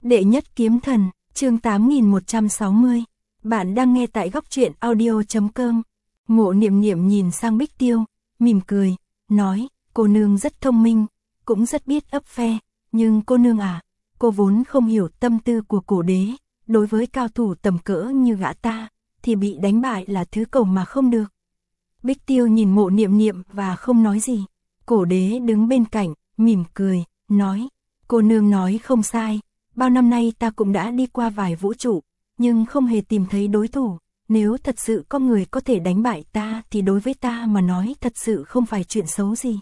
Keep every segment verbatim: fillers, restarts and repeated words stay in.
Đệ nhất kiếm thần, chương tám nghìn một trăm sáu mươi. Bạn đang nghe tại góc truyện audio chấm com. Mộ Niệm Niệm nhìn sang Bích Tiêu, mỉm cười, nói, cô nương rất thông minh, cũng rất biết ấp phe, nhưng cô nương à, cô vốn không hiểu tâm tư của cổ đế, đối với cao thủ tầm cỡ như gã ta, thì bị đánh bại là thứ cầu mà không được. Bích Tiêu nhìn Mộ Niệm Niệm và không nói gì. Cổ đế đứng bên cạnh, mỉm cười, nói, cô nương nói không sai, bao năm nay ta cũng đã đi qua vài vũ trụ, nhưng không hề tìm thấy đối thủ, nếu thật sự có người có thể đánh bại ta thì đối với ta mà nói thật sự không phải chuyện xấu gì.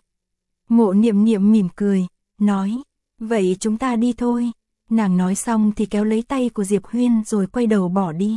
Mộ Niệm Niệm mỉm cười, nói, vậy chúng ta đi thôi. Nàng nói xong thì kéo lấy tay của Diệp Huyên rồi quay đầu bỏ đi.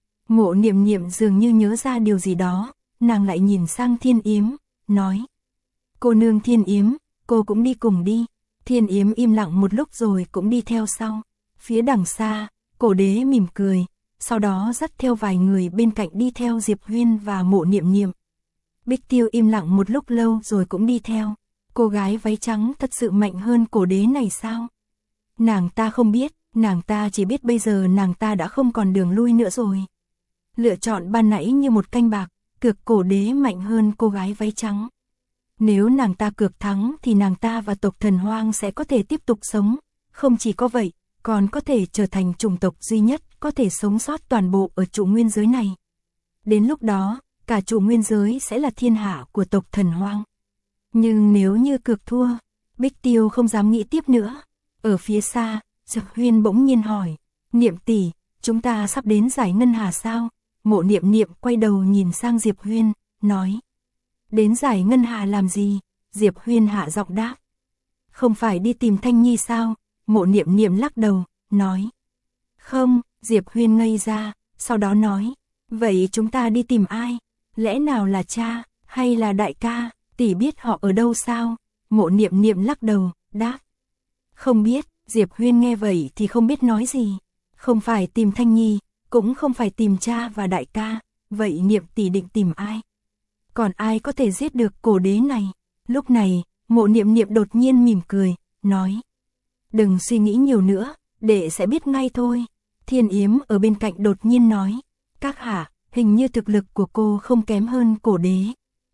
Mộ Niệm Niệm dường như nhớ ra điều gì đó, nàng lại nhìn sang Thiên Yếm, nói, cô nương Thiên Yếm, cô cũng đi cùng đi. Thiên Yếm im lặng một lúc rồi cũng đi theo sau. Phía đằng xa, cổ đế mỉm cười, sau đó dắt theo vài người bên cạnh đi theo Diệp Huyên và Mộ Niệm Niệm. Bích Tiêu im lặng một lúc lâu rồi cũng đi theo. Cô gái váy trắng thật sự mạnh hơn cổ đế này sao? Nàng ta không biết, nàng ta chỉ biết bây giờ nàng ta đã không còn đường lui nữa rồi. Lựa chọn ban nãy như một canh bạc, cược cổ đế mạnh hơn cô gái váy trắng. Nếu nàng ta cược thắng thì nàng ta và tộc Thần Hoang sẽ có thể tiếp tục sống, không chỉ có vậy, còn có thể trở thành chủng tộc duy nhất có thể sống sót toàn bộ ở trụ nguyên giới này. Đến lúc đó, cả trụ nguyên giới sẽ là thiên hạ của tộc Thần Hoang. Nhưng nếu như cược thua, Bích Tiêu không dám nghĩ tiếp nữa. Ở phía xa, Diệp Huyên bỗng nhiên hỏi, Niệm tỷ, chúng ta sắp đến giải ngân hà sao? Mộ Niệm Niệm quay đầu nhìn sang Diệp Huyên, nói, đến giải ngân hà làm gì? Diệp Huyên hạ giọng đáp, không phải đi tìm Thanh Nhi sao? Mộ Niệm Niệm lắc đầu, nói, không. Diệp Huyên ngây ra, sau đó nói, vậy chúng ta đi tìm ai? Lẽ nào là cha, hay là đại ca? Tỷ biết họ ở đâu sao? Mộ Niệm Niệm lắc đầu, đáp, không biết. Diệp Huyên nghe vậy thì không biết nói gì. Không phải tìm Thanh Nhi, cũng không phải tìm cha và đại ca, vậy Niệm tỷ định tìm ai? Còn ai có thể giết được cổ đế này? Lúc này, Mộ Niệm Niệm đột nhiên mỉm cười, nói, đừng suy nghĩ nhiều nữa, đệ sẽ biết ngay thôi. Thiên Yếm ở bên cạnh đột nhiên nói, các hạ, hình như thực lực của cô không kém hơn cổ đế.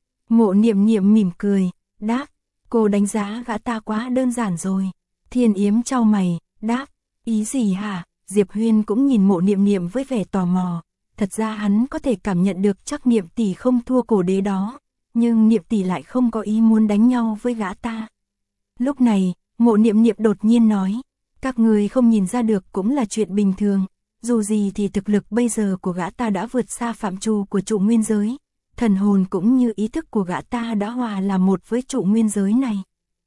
Mộ Niệm Niệm mỉm cười, đáp, cô đánh giá gã ta quá đơn giản rồi. Thiên Yếm chau mày, đáp, ý gì hả? Diệp Huyên cũng nhìn Mộ Niệm Niệm với vẻ tò mò. Thật ra hắn có thể cảm nhận được chắc Niệm tỷ không thua cổ đế đó, nhưng Niệm tỷ lại không có ý muốn đánh nhau với gã ta. Lúc này, Mộ Niệm Niệm đột nhiên nói, các người không nhìn ra được cũng là chuyện bình thường, dù gì thì thực lực bây giờ của gã ta đã vượt xa phạm trù của trụ nguyên giới, thần hồn cũng như ý thức của gã ta đã hòa là một với trụ nguyên giới này.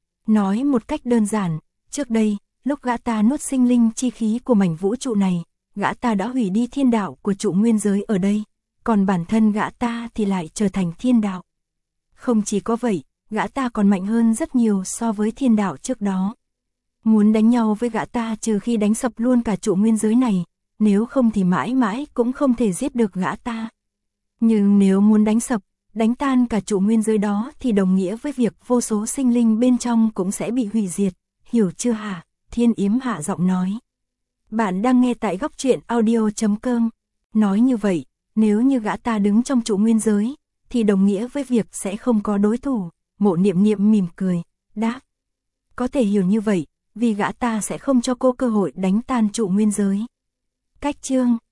Nói một cách đơn giản, trước đây, lúc gã ta nuốt sinh linh chi khí của mảnh vũ trụ này, gã ta đã hủy đi thiên đạo của trụ nguyên giới ở đây, còn bản thân gã ta thì lại trở thành thiên đạo. Không chỉ có vậy, gã ta còn mạnh hơn rất nhiều so với thiên đạo trước đó. Muốn đánh nhau với gã ta trừ khi đánh sập luôn cả trụ nguyên giới này, nếu không thì mãi mãi cũng không thể giết được gã ta. Nhưng nếu muốn đánh sập, đánh tan cả trụ nguyên giới đó thì đồng nghĩa với việc vô số sinh linh bên trong cũng sẽ bị hủy diệt, hiểu chưa hả? Thiên Yếm hạ giọng nói. Bạn đang nghe tại góc truyện audio chấm com. Nói như vậy, nếu như gã ta đứng trong trụ nguyên giới, thì đồng nghĩa với việc sẽ không có đối thủ. Mộ Niệm Niệm mỉm cười, đáp, có thể hiểu như vậy, vì gã ta sẽ không cho cô cơ hội đánh tan trụ nguyên giới. Cách chương